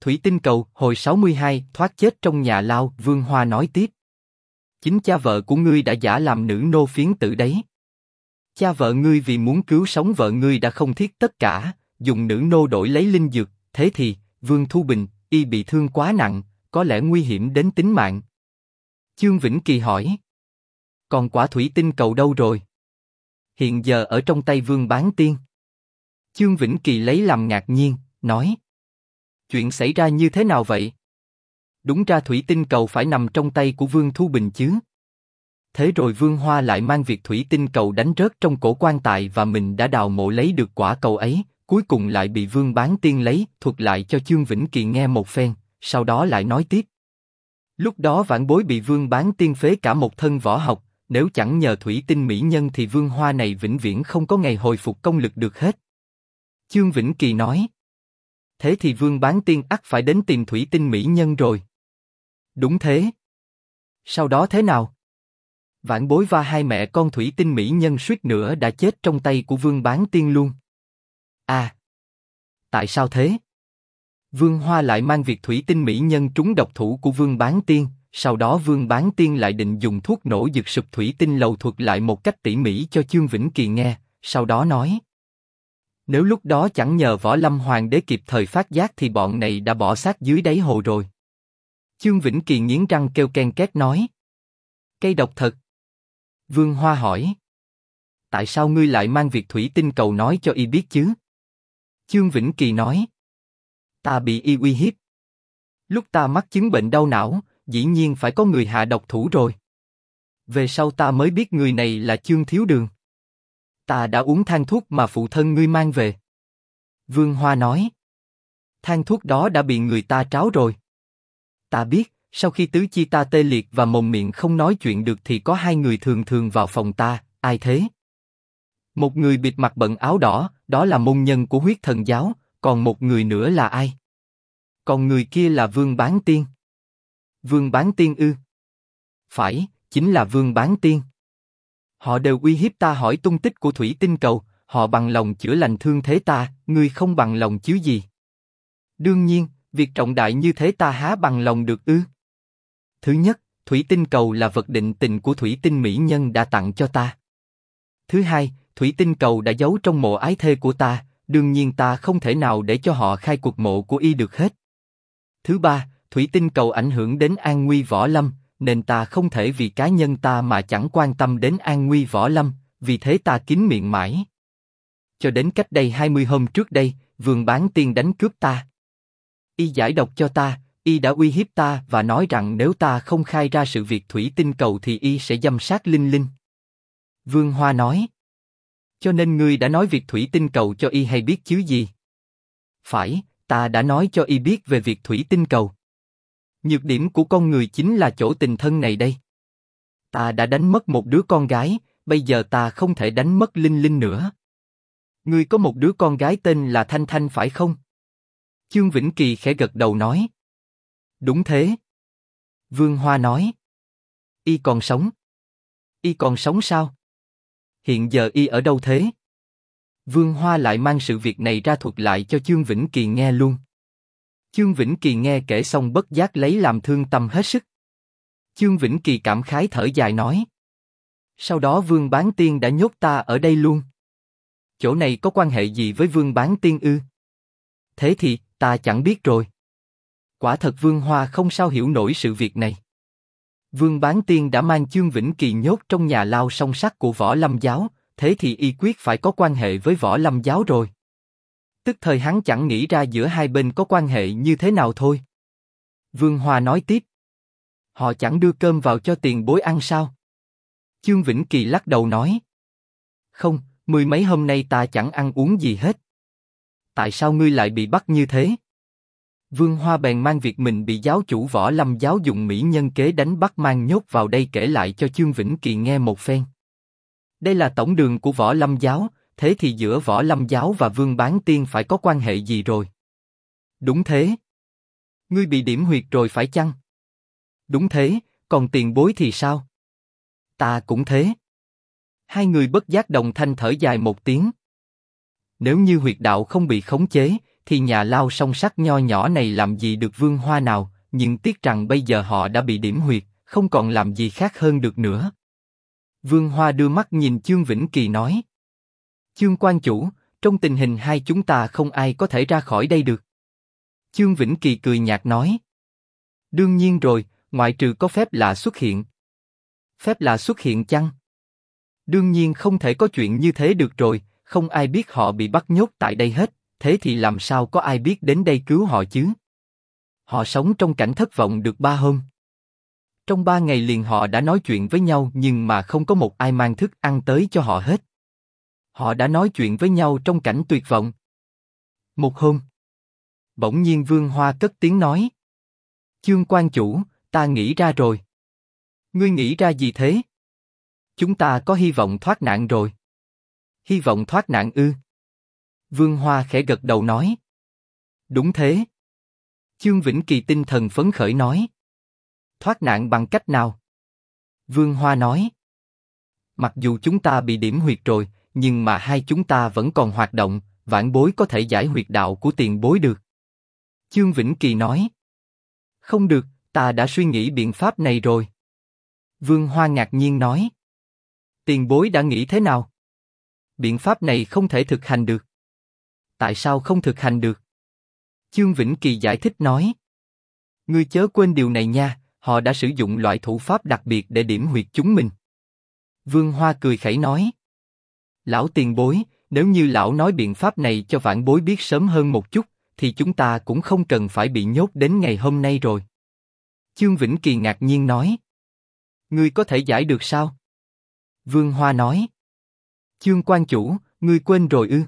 Thủy tinh cầu, hồi 62, thoát chết trong nhà lao, Vương Hoa nói tiếp. Chính cha vợ của ngươi đã giả làm nữ nô phiến tử đấy. Cha vợ ngươi vì muốn cứu sống vợ ngươi đã không tiếc tất cả, dùng nữ nô đổi lấy linh dược, thế thì, Vương Thu Bình, y bị thương quá nặng, có lẽ nguy hiểm đến tính mạng. Chương Vĩnh Kỳ hỏi. Còn quả thủy tinh cầu đâu rồi? Hiện giờ ở trong tay Vương Bán Tiên. Chương Vĩnh Kỳ lấy làm ngạc nhiên, nói. Chuyện xảy ra như thế nào vậy? Đúng ra thủy tinh cầu phải nằm trong tay của Vương Thu Bình chứ. Thế rồi Vương Hoa lại mang việc thủy tinh cầu đánh rớt trong cổ quan tài và mình đã đào mộ lấy được quả cầu ấy, cuối cùng lại bị Vương Bán Tiên lấy, thuật lại cho Chương Vĩnh Kỳ nghe một phen, sau đó lại nói tiếp. Lúc đó vãn bối bị Vương Bán Tiên phế cả một thân võ học, nếu chẳng nhờ thủy tinh mỹ nhân thì Vương Hoa này vĩnh viễn không có ngày hồi phục công lực được hết. Chương Vĩnh Kỳ nói. Thế thì Vương Bán Tiên ắt phải đến tìm thủy tinh mỹ nhân rồi. Đúng thế. Sau đó thế nào? Vãn bối và hai mẹ con thủy tinh mỹ nhân suýt nữa đã chết trong tay của Vương Bán Tiên luôn. À. Tại sao thế? Vương Hoa lại mang việc thủy tinh mỹ nhân trúng độc thủ của Vương Bán Tiên, sau đó Vương Bán Tiên lại định dùng thuốc nổ giật sụp thủy tinh lầu thuật lại một cách tỉ mỉ cho Chương Vĩnh Kỳ nghe, sau đó nói. Nếu lúc đó chẳng nhờ Võ Lâm Hoàng đế kịp thời phát giác thì bọn này đã bỏ xác dưới đáy hồ rồi. Chương Vĩnh Kỳ nghiến răng kêu ken két nói. Cây độc thật. Vương Hoa hỏi. Tại sao ngươi lại mang việc thủy tinh cầu nói cho y biết chứ? Chương Vĩnh Kỳ nói. Ta bị y uy hiếp. Lúc ta mắc chứng bệnh đau não, dĩ nhiên phải có người hạ độc thủ rồi. Về sau ta mới biết người này là Chương Thiếu Đường. Ta đã uống thang thuốc mà phụ thân ngươi mang về. Vương Hoa nói. Thang thuốc đó đã bị người ta tráo rồi. Ta biết, sau khi tứ chi ta tê liệt và mồm miệng không nói chuyện được thì có hai người thường thường vào phòng ta, ai thế? Một người bịt mặt bận áo đỏ, đó là môn nhân của Huyết Thần giáo, còn một người nữa là ai? Còn người kia là Vương Bán Tiên. Vương Bán Tiên ư? Phải, chính là Vương Bán Tiên. Họ đều uy hiếp ta hỏi tung tích của thủy tinh cầu, họ bằng lòng chữa lành thương thế ta, ngươi không bằng lòng chứ gì? Đương nhiên, việc trọng đại như thế ta há bằng lòng được ư? Thứ nhất, thủy tinh cầu là vật định tình của thủy tinh mỹ nhân đã tặng cho ta. Thứ hai, thủy tinh cầu đã giấu trong mộ ái thê của ta, đương nhiên ta không thể nào để cho họ khai cuộc mộ của y được hết. Thứ ba, thủy tinh cầu ảnh hưởng đến an nguy võ lâm, nên ta không thể vì cá nhân ta mà chẳng quan tâm đến an nguy võ lâm, vì thế ta kín miệng mãi. Cho đến cách đây 20 hôm trước đây, Vương Bán Tiên đánh cướp ta. Y giải độc cho ta, y đã uy hiếp ta và nói rằng nếu ta không khai ra sự việc thủy tinh cầu thì y sẽ giam sát Linh Linh. Vương Hoa nói. Cho nên ngươi đã nói việc thủy tinh cầu cho y hay biết chứ gì? Phải, ta đã nói cho y biết về việc thủy tinh cầu. Nhược điểm của con người chính là chỗ tình thân này đây. Ta đã đánh mất một đứa con gái, bây giờ ta không thể đánh mất Linh Linh nữa. Ngươi có một đứa con gái tên là Thanh Thanh phải không? Chương Vĩnh Kỳ khẽ gật đầu nói. Đúng thế. Vương Hoa nói. Y còn sống. Y còn sống sao? Hiện giờ y ở đâu thế? Vương Hoa lại mang sự việc này ra thuật lại cho Chương Vĩnh Kỳ nghe luôn. Chương Vĩnh Kỳ nghe kể xong bất giác lấy làm thương tâm hết sức. Chương Vĩnh Kỳ cảm khái thở dài nói. Sau đó Vương Bán Tiên đã nhốt ta ở đây luôn. Chỗ này có quan hệ gì với Vương Bán Tiên ư? Thế thì, ta chẳng biết rồi. Quả thật Vương Hoa không sao hiểu nổi sự việc này. Vương Bán Tiên đã mang Chương Vĩnh Kỳ nhốt trong nhà lao song sắt của Võ Lâm giáo, thế thì y quyết phải có quan hệ với Võ Lâm giáo rồi. Tức thời hắn chẳng nghĩ ra giữa hai bên có quan hệ như thế nào thôi. Vương Hoa nói tiếp. Họ chẳng đưa cơm vào cho tiền bối ăn sao? Chương Vĩnh Kỳ lắc đầu nói. Không, 10 mấy hôm nay ta chẳng ăn uống gì hết. Tại sao ngươi lại bị bắt như thế? Vương Hoa bèn mang việc mình bị giáo chủ Võ Lâm giáo dụng mỹ nhân kế đánh bắt mang nhốt vào đây kể lại cho Chương Vĩnh Kỳ nghe một phen. Đây là tổng đường của Võ Lâm giáo, thế thì giữa Võ Lâm giáo và Vương Bán Tiên phải có quan hệ gì rồi? Đúng thế. Ngươi bị điểm huyệt rồi phải chăng? Đúng thế, còn tiền bối thì sao? Ta cũng thế. Hai người bất giác đồng thanh thở dài một tiếng. Nếu như huyệt đạo không bị khống chế, thì nhà lao song sắt nho nhỏ này làm gì được Vương Hoa nào, nhưng tiếc rằng bây giờ họ đã bị điểm huyệt, không còn làm gì khác hơn được nữa. Vương Hoa đưa mắt nhìn Chương Vĩnh Kỳ nói. Chương quan chủ, trong tình hình hai chúng ta không ai có thể ra khỏi đây được. Chương Vĩnh Kỳ cười nhạt nói. Đương nhiên rồi, ngoại trừ có phép lạ xuất hiện. Phép lạ xuất hiện chăng? Đương nhiên không thể có chuyện như thế được rồi, không ai biết họ bị bắt nhốt tại đây hết, thế thì làm sao có ai biết đến đây cứu họ chứ? Họ sống trong cảnh thất vọng được 3 hôm. Trong 3 ngày liền họ đã nói chuyện với nhau nhưng mà không có một ai mang thức ăn tới cho họ hết. Họ đã nói chuyện với nhau trong cảnh tuyệt vọng. Một hôm, bỗng nhiên Vương Hoa cất tiếng nói. Chương quan chủ, ta nghĩ ra rồi. Ngươi nghĩ ra gì thế? Chúng ta có hy vọng thoát nạn rồi. Hy vọng thoát nạn ư? Vương Hoa khẽ gật đầu nói. Đúng thế. Chương Vĩnh Kỳ tinh thần phấn khởi nói. Thoát nạn bằng cách nào? Vương Hoa nói. Mặc dù chúng ta bị điểm huyệt rồi, nhưng mà hai chúng ta vẫn còn hoạt động, vãn bối có thể giải huyệt đạo của tiền bối được. Chương Vĩnh Kỳ nói. Không được, ta đã suy nghĩ biện pháp này rồi. Vương Hoa ngạc nhiên nói. Tiền bối đã nghĩ thế nào? Biện pháp này không thể thực hành được. Tại sao không thực hành được? Chương Vĩnh Kỳ giải thích nói. Ngươi chớ quên điều này nha, họ đã sử dụng loại thủ pháp đặc biệt để điểm huyệt chúng mình. Vương Hoa cười khẩy nói. Lão tiền bối, nếu như lão nói biện pháp này cho vãn bối biết sớm hơn một chút, thì chúng ta cũng không cần phải bị nhốt đến ngày hôm nay rồi. Chương Vĩnh Kỳ ngạc nhiên nói. Ngươi có thể giải được sao? Vương Hoa nói. Chương quan chủ, ngươi quên rồi ư?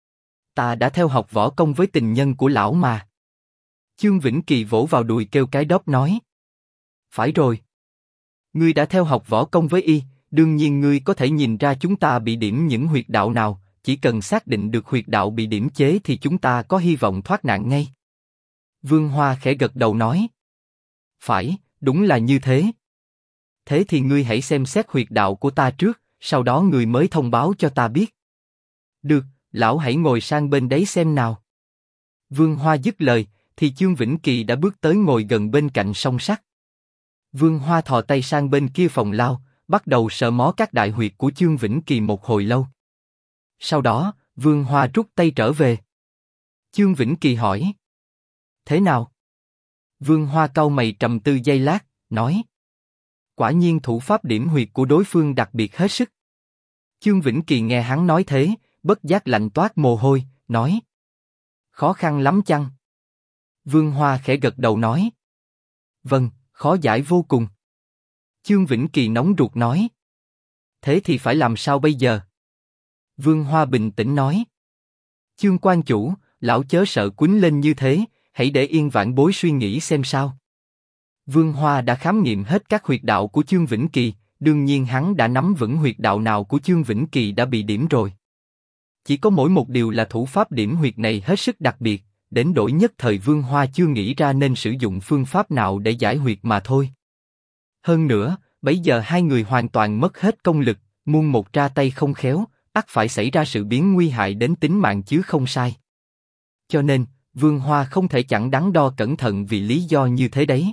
Ta đã theo học võ công với tình nhân của lão mà. Chương Vĩnh Kỳ vỗ vào đùi kêu cái đốc nói. Phải rồi. Ngươi đã theo học võ công với y, đương nhiên ngươi có thể nhìn ra chúng ta bị điểm những huyệt đạo nào, chỉ cần xác định được huyệt đạo bị điểm chế thì chúng ta có hy vọng thoát nạn ngay. Vương Hoa khẽ gật đầu nói. Phải, đúng là như thế. Thế thì ngươi hãy xem xét huyệt đạo của ta trước, sau đó ngươi mới thông báo cho ta biết. Được, lão hãy ngồi sang bên đấy xem nào. Vương Hoa dứt lời, thì Chương Vĩnh Kỳ đã bước tới ngồi gần bên cạnh song sắt. Vương Hoa thò tay sang bên kia phòng lao, bắt đầu sờ mó các đại huyệt của Chương Vĩnh Kỳ một hồi lâu. Sau đó, Vương Hoa rút tay trở về. Chương Vĩnh Kỳ hỏi. Thế nào? Vương Hoa cau mày trầm tư giây lát, nói. Quả nhiên thủ pháp điểm huyệt của đối phương đặc biệt hết sức. Chương Vĩnh Kỳ nghe hắn nói thế, bất giác lạnh toát mồ hôi, nói. Khó khăn lắm chăng? Vương Hoa khẽ gật đầu nói. Vâng, khó giải vô cùng. Chương Vĩnh Kỳ nóng ruột nói. Thế thì phải làm sao bây giờ? Vương Hoa bình tĩnh nói. Chương quan chủ, lão chớ sợ quýnh lên như thế, hãy để yên vãn bối suy nghĩ xem sao. Vương Hoa đã khám nghiệm hết các huyệt đạo của Chương Vĩnh Kỳ, đương nhiên hắn đã nắm vững huyệt đạo nào của Chương Vĩnh Kỳ đã bị điểm rồi. Chỉ có mỗi một điều là thủ pháp điểm huyệt này hết sức đặc biệt, đến đổi nhất thời Vương Hoa chưa nghĩ ra nên sử dụng phương pháp nào để giải huyệt mà thôi. Hơn nữa, bấy giờ hai người hoàn toàn mất hết công lực, muôn một ra tay không khéo, ắt phải xảy ra sự biến nguy hại đến tính mạng chứ không sai. Cho nên, Vương Hoa không thể chẳng đắn đo cẩn thận vì lý do như thế đấy.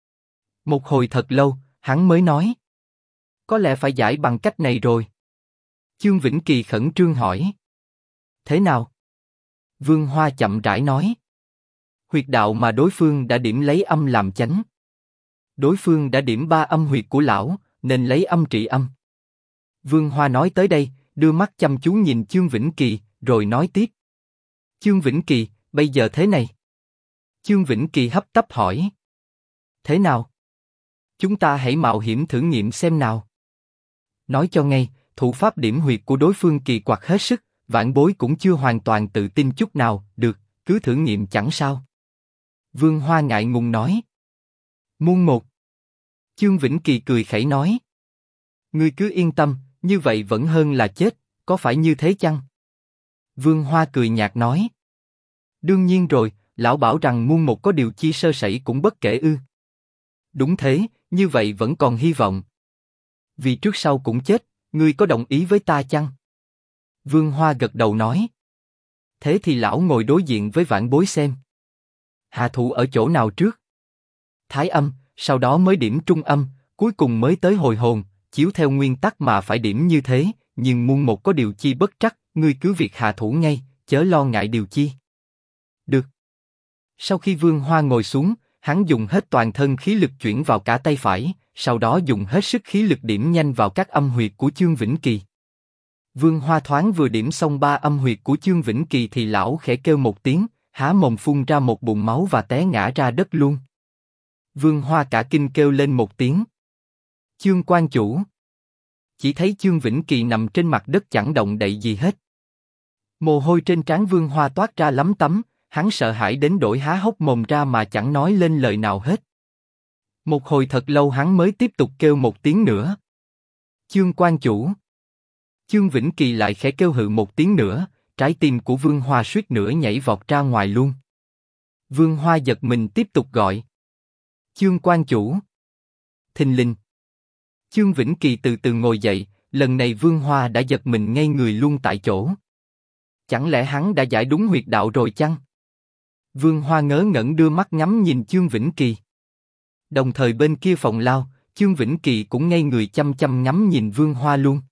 Một hồi thật lâu, hắn mới nói. Có lẽ phải giải bằng cách này rồi. Chương Vĩnh Kỳ khẩn trương hỏi. Thế nào? Vương Hoa chậm rãi nói. Huyệt đạo mà đối phương đã điểm lấy âm làm chánh. Đối phương đã điểm 3 âm huyệt của lão, nên lấy âm trị âm. Vương Hoa nói tới đây, đưa mắt chăm chú nhìn Chương Vĩnh Kỳ, rồi nói tiếp. Chương Vĩnh Kỳ, bây giờ thế này. Chương Vĩnh Kỳ hấp tấp hỏi. Thế nào? Chúng ta hãy mạo hiểm thử nghiệm xem nào. Nói cho ngay, thủ pháp điểm huyệt của đối phương kỳ quặc hết sức, vãn bối cũng chưa hoàn toàn tự tin chút nào, được, cứ thử nghiệm chẳng sao. Vương Hoa ngại ngùng nói. Muôn một. Chương Vĩnh Kỳ cười khẩy nói. Ngươi cứ yên tâm, như vậy vẫn hơn là chết, có phải như thế chăng? Vương Hoa cười nhạt nói. Đương nhiên rồi, lão bảo rằng muôn một có điều chi sơ sẩy cũng bất kể ư. Đúng thế, như vậy vẫn còn hy vọng. Vì trước sau cũng chết, ngươi có đồng ý với ta chăng? Vương Hoa gật đầu nói. Thế thì lão ngồi đối diện với vãn bối xem. Hạ thủ ở chỗ nào trước? Thái âm, sau đó mới điểm trung âm, cuối cùng mới tới hồi hồn, chiếu theo nguyên tắc mà phải điểm như thế, nhưng muôn một có điều chi bất trắc, ngươi cứ việc hạ thủ ngay, chớ lo ngại điều chi. Được. Sau khi Vương Hoa ngồi xuống, hắn dùng hết toàn thân khí lực chuyển vào cả tay phải, sau đó dùng hết sức khí lực điểm nhanh vào các âm huyệt của Chương Vĩnh Kỳ. Vương Hoa thoáng vừa điểm xong 3 âm huyệt của Chương Vĩnh Kỳ thì lão khẽ kêu một tiếng, há mồm phun ra một bụng máu và té ngã ra đất luôn. Vương Hoa cả kinh kêu lên một tiếng. Chương quan chủ. Chỉ thấy Chương Vĩnh Kỳ nằm trên mặt đất chẳng động đậy gì hết. Mồ hôi trên trán Vương Hoa toát ra lắm tấm, hắn sợ hãi đến đổi há hốc mồm ra mà chẳng nói lên lời nào hết. Một hồi thật lâu hắn mới tiếp tục kêu một tiếng nữa. Chương quan chủ. Chương Vĩnh Kỳ lại khẽ kêu hự một tiếng nữa, trái tim của Vương Hoa suýt nữa nhảy vọt ra ngoài luôn. Vương Hoa giật mình tiếp tục gọi. Chương quan chủ. Thình lình. Chương Vĩnh Kỳ từ từ ngồi dậy, lần này Vương Hoa đã giật mình ngay người luôn tại chỗ. Chẳng lẽ hắn đã giải đúng huyệt đạo rồi chăng? Vương Hoa ngớ ngẩn đưa mắt ngắm nhìn Chương Vĩnh Kỳ. Đồng thời bên kia phòng lao, Chương Vĩnh Kỳ cũng ngây người chăm chăm ngắm nhìn Vương Hoa luôn.